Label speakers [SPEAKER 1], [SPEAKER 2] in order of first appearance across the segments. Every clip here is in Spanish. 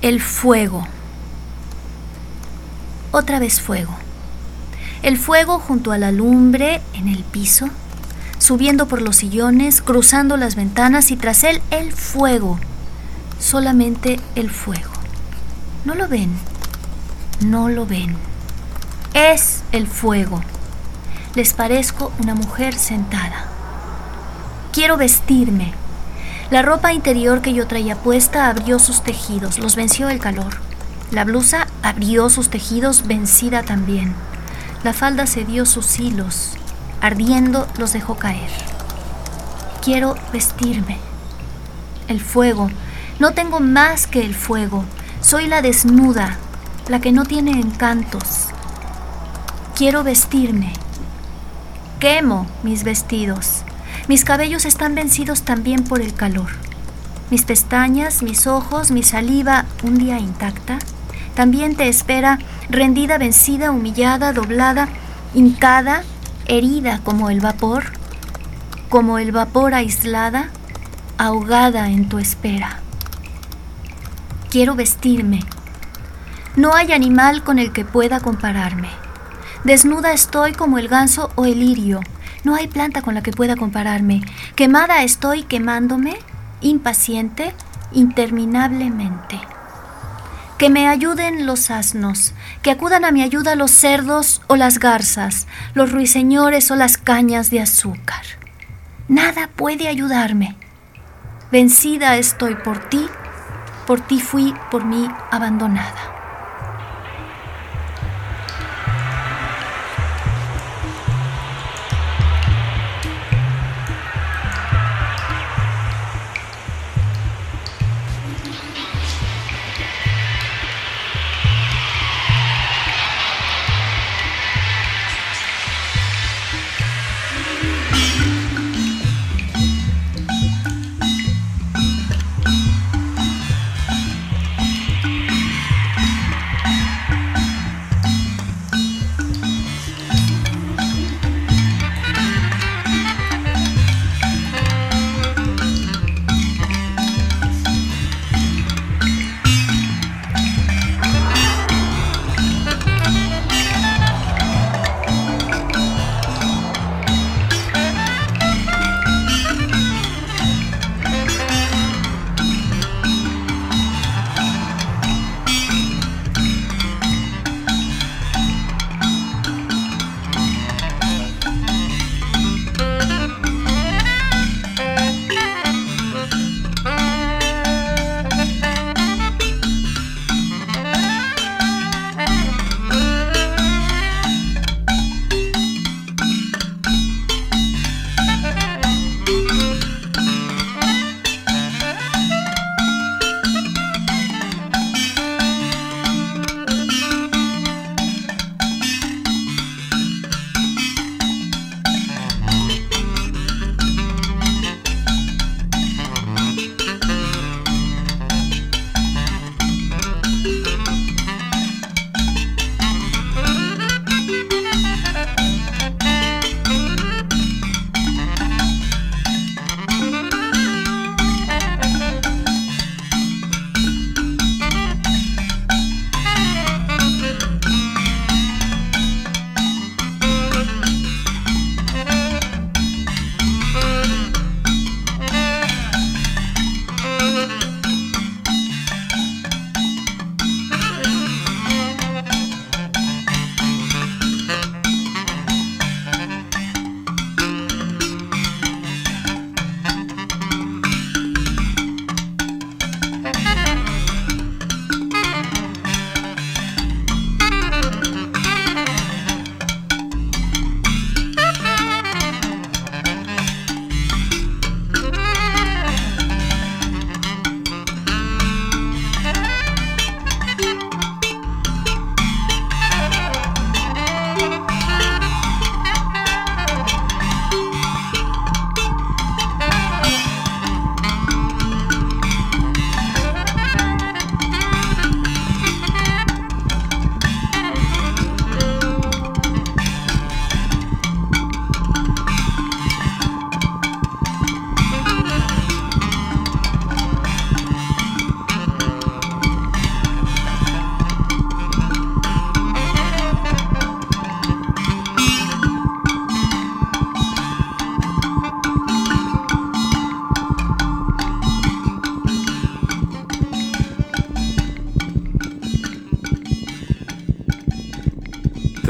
[SPEAKER 1] El fuego. Otra vez fuego. El fuego junto a la lumbre en el piso, subiendo por los sillones, cruzando las ventanas y tras él el fuego. Solamente el fuego. ¿No lo ven? No lo ven. Es el fuego. Les parezco una mujer sentada. Quiero vestirme. La ropa interior que yo traía puesta abrió sus tejidos, los venció el calor. La blusa abrió sus tejidos, vencida también. La falda cedió sus hilos, ardiendo los dejó caer. Quiero vestirme. El fuego. No tengo más que el fuego. Soy la desnuda, la que no tiene encantos. Quiero vestirme. Quemo mis vestidos. Mis cabellos están vencidos también por el calor. Mis pestañas, mis ojos, mi saliva, un día intacta, también te espera, rendida, vencida, humillada, doblada, hincada, herida como el vapor aislada, ahogada en tu espera. Quiero vestirme. No hay animal con el que pueda compararme. Desnuda estoy como el ganso o el lirio. No hay planta con la que pueda compararme. Quemada estoy quemándome, impaciente, interminablemente. Que me ayuden los asnos, que acudan a mi ayuda los cerdos o las garzas, los ruiseñores o las cañas de azúcar. Nada puede ayudarme. Vencida estoy por ti fui por mí abandonada.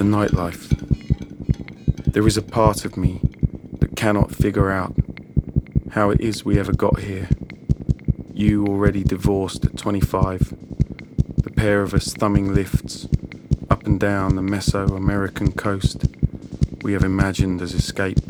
[SPEAKER 2] nightlife. There is a part of me that cannot figure out how it is we ever got here. You already divorced at 25, the pair of us thumbing lifts up and down the Mesoamerican coast we have imagined as escape,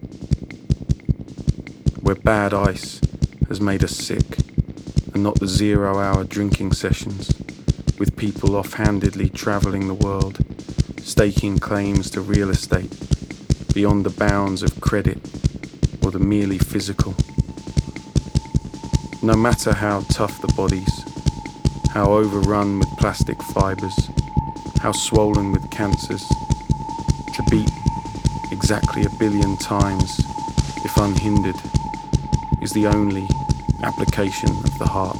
[SPEAKER 2] where bad ice has made us sick, and not the 0-hour drinking sessions with people offhandedly travelling the world, staking claims to real estate beyond the bounds of credit or the merely physical. No matter how tough the bodies, how overrun with plastic fibres, how swollen with cancers, to beat exactly 1 billion times, if unhindered, is the only application of the heart.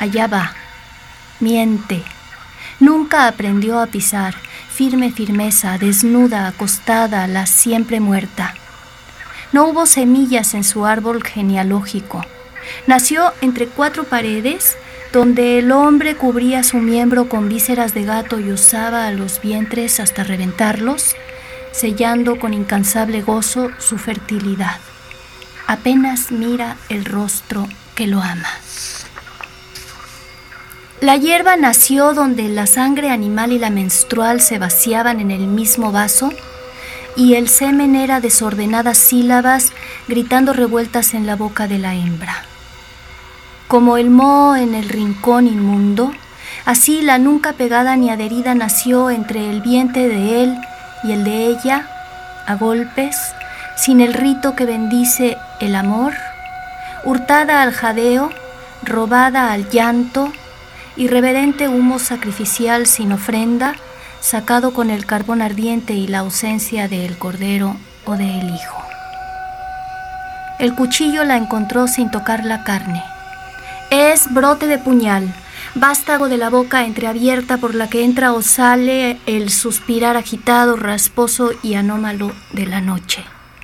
[SPEAKER 1] allá va. Miente. Nunca aprendió a pisar, firmeza, desnuda, acostada, la siempre muerta. No hubo semillas en su árbol genealógico. Nació entre 4 paredes, donde el hombre cubría su miembro con vísceras de gato y usaba a los vientres hasta reventarlos, sellando con incansable gozo su fertilidad. Apenas mira el rostro que lo ama. La hierba nació donde la sangre animal y la menstrual se vaciaban en el mismo vaso y el semen era desordenadas sílabas gritando revueltas en la boca de la hembra. Como el moho en el rincón inmundo, así la nunca pegada ni adherida nació entre el vientre de él y el de ella, a golpes, sin el rito que bendice el amor, hurtada al jadeo, robada al llanto, irreverente humo sacrificial sin ofrenda, sacado con el carbón ardiente y la ausencia del cordero o del hijo. El cuchillo la encontró sin tocar la carne. Es brote de puñal, vástago de la boca entreabierta por la que entra o sale el suspirar agitado, rasposo y anómalo de la noche.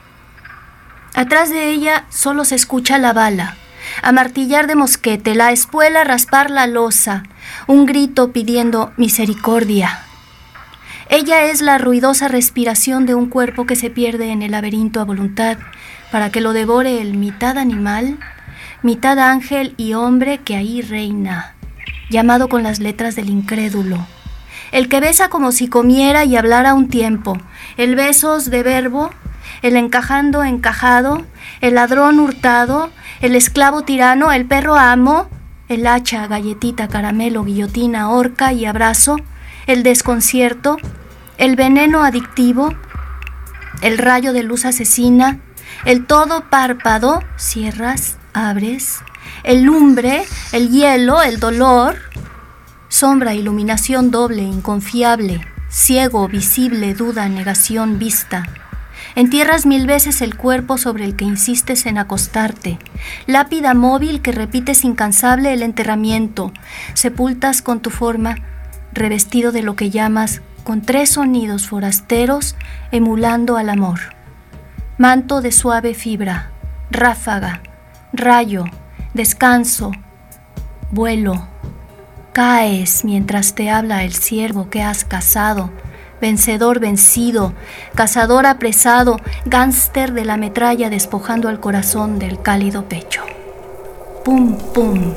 [SPEAKER 1] Atrás de ella solo se escucha la bala, amartillar de mosquete, la espuela raspar la losa, un grito pidiendo misericordia. Ella es la ruidosa respiración de un cuerpo que se pierde en el laberinto a voluntad para que lo devore el mitad animal, mitad ángel y hombre que ahí reina, llamado con las letras del incrédulo. El que besa como si comiera y hablara a un tiempo, el besos de verbo, el encajando encajado, el ladrón hurtado, el esclavo tirano, el perro amo, el hacha, galletita, caramelo, guillotina, horca y abrazo, el desconcierto, el veneno adictivo, el rayo de luz asesina, el todo párpado, cierras, abres, el lumbre, el hielo, el dolor, sombra, iluminación doble, inconfiable, ciego, visible, duda, negación, vista. Entierras 1000 veces el cuerpo sobre el que insistes en acostarte, lápida móvil que repites incansable el enterramiento, sepultas con tu forma, revestido de lo que llamas, con 3 sonidos forasteros, emulando al amor. Manto de suave fibra, ráfaga, rayo, descanso, vuelo. Caes mientras te habla el ciervo que has cazado, vencedor vencido, cazador apresado, gánster de la metralla despojando al corazón del cálido pecho. Pum, pum.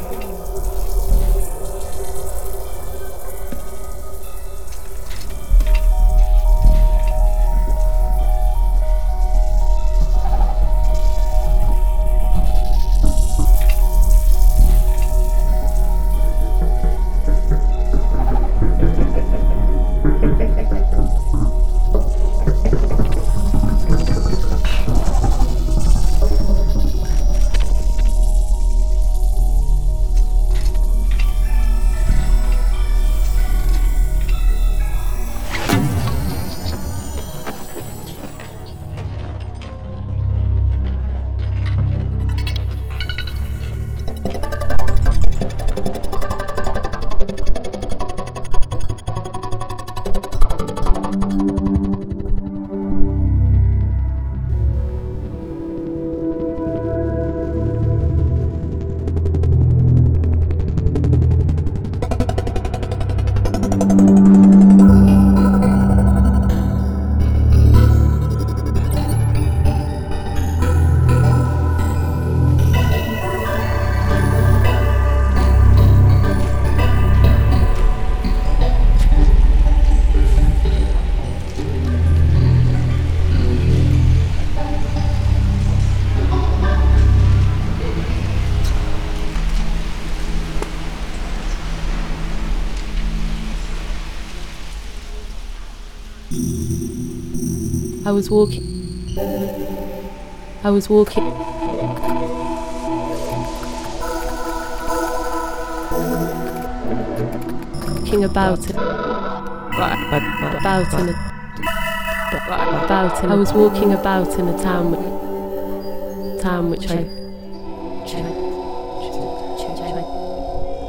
[SPEAKER 3] I was walking about it. I was walking about in a town which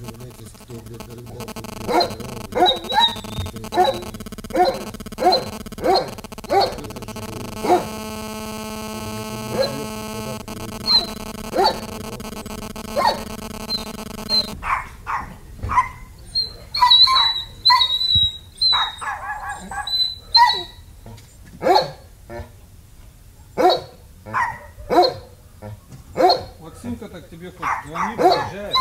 [SPEAKER 4] Максимка так тебе хоть звонит, приезжает.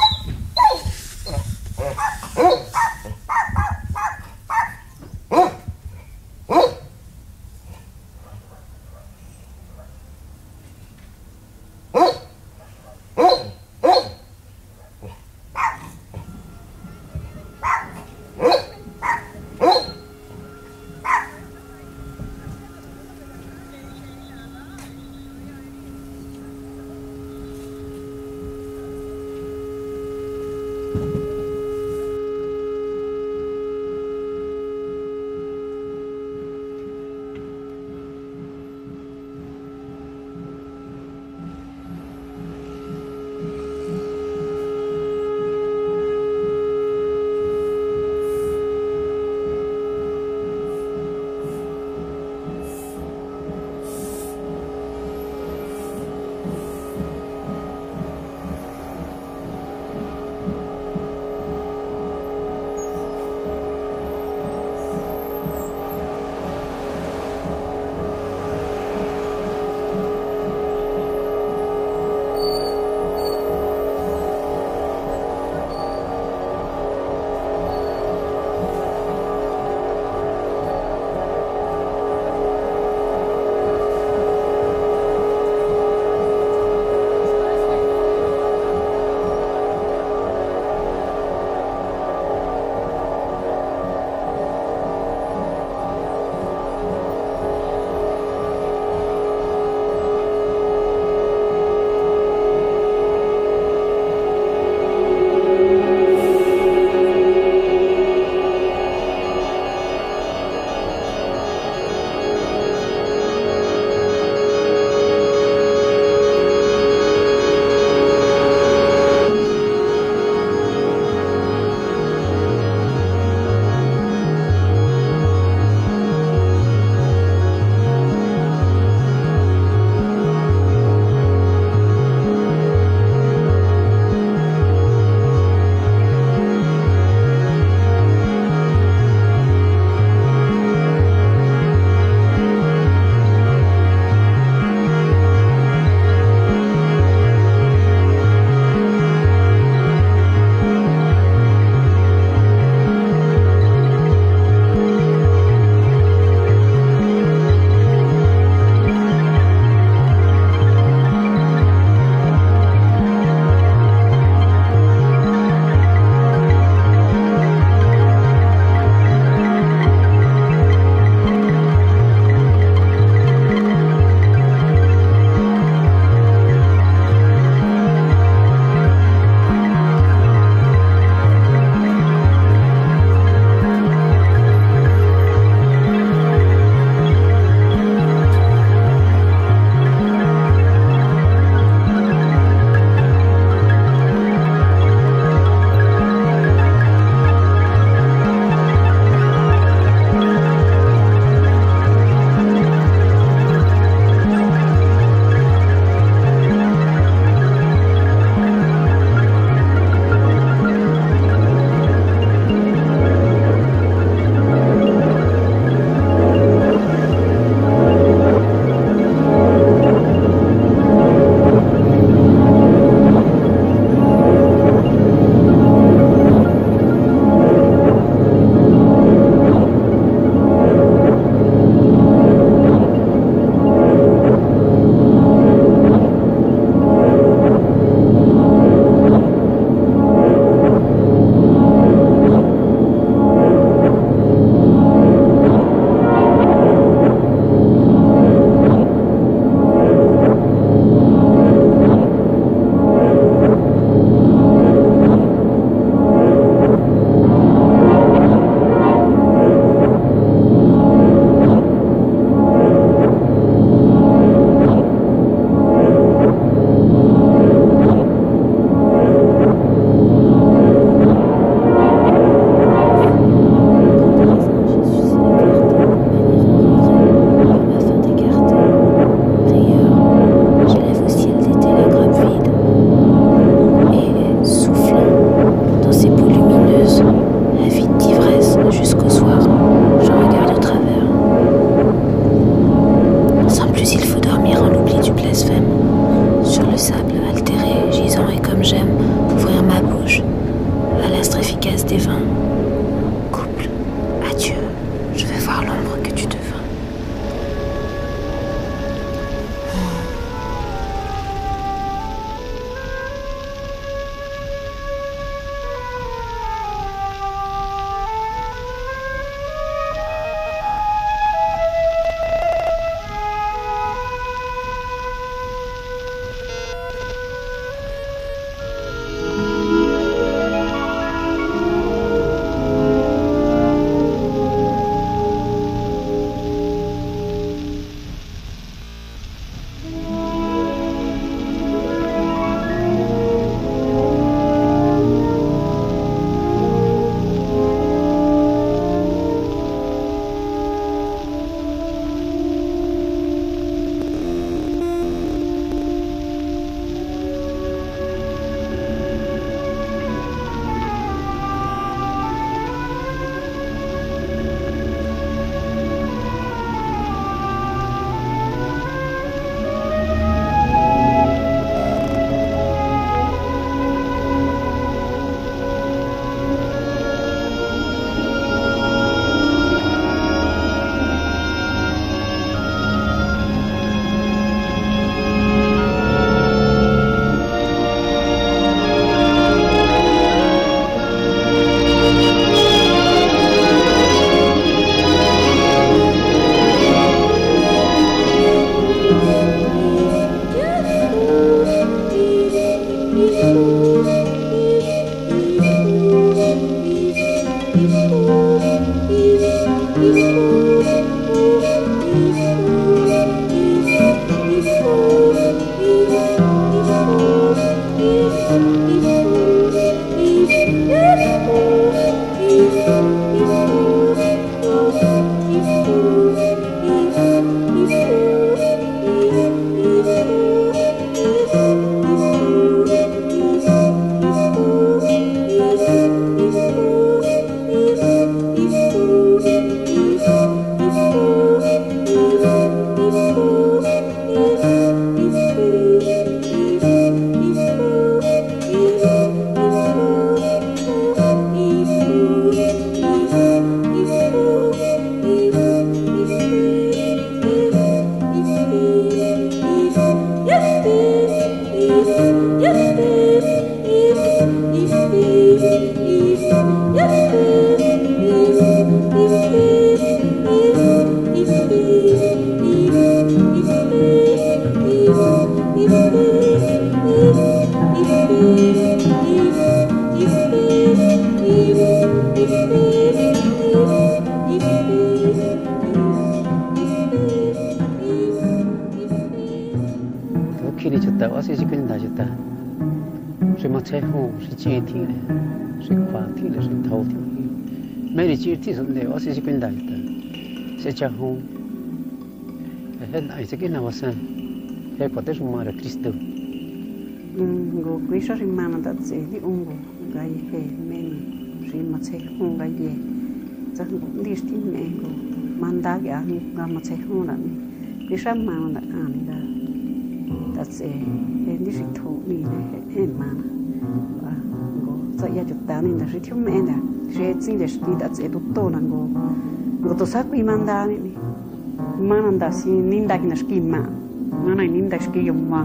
[SPEAKER 5] khi đi chụp tàu ở sĩ quân đại chụp tàu rồi mà chơi hồ rồi chơi thi này rồi khóa thi này rồi thâu thi mấy đi chơi thi rồi để ở sĩ quân đại chụp tàu sẽ chơi hồ hết ai sẽ cái nào sang hết có thể dùng mà là Cristo
[SPEAKER 6] go quisa rimana da ze di ungo gai he men rima che hung gai ye za di sti ne go manda ga ni ga ma che hung na ni quisa ma na an da da ze he di sti thu ni ne he ma go za ya ju ta ni da sti thu me da je zi de sti da ze du to na go to sa qui manda ni ma da si ninda ki na ski ma na ninda ski yo ma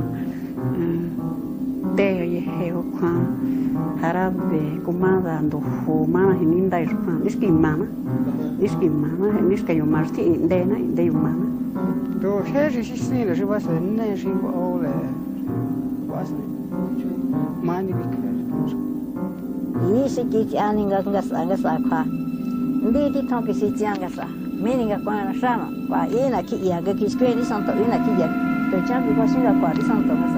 [SPEAKER 6] Deo ye heo kwa harabe kumada ando ho mana hininda irpa niski mana niska yo marti indena inde yo mana
[SPEAKER 5] to sheji sisile je was ne je ole was mani bikler
[SPEAKER 7] yisi ki aninga nga sa kwa ndi ti tonki si tianga sa meninga kwa na sana kwa ina ki ya ga ki skwe ni santo ina ki ya to changi kwa singa kwa di santo sa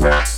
[SPEAKER 2] that.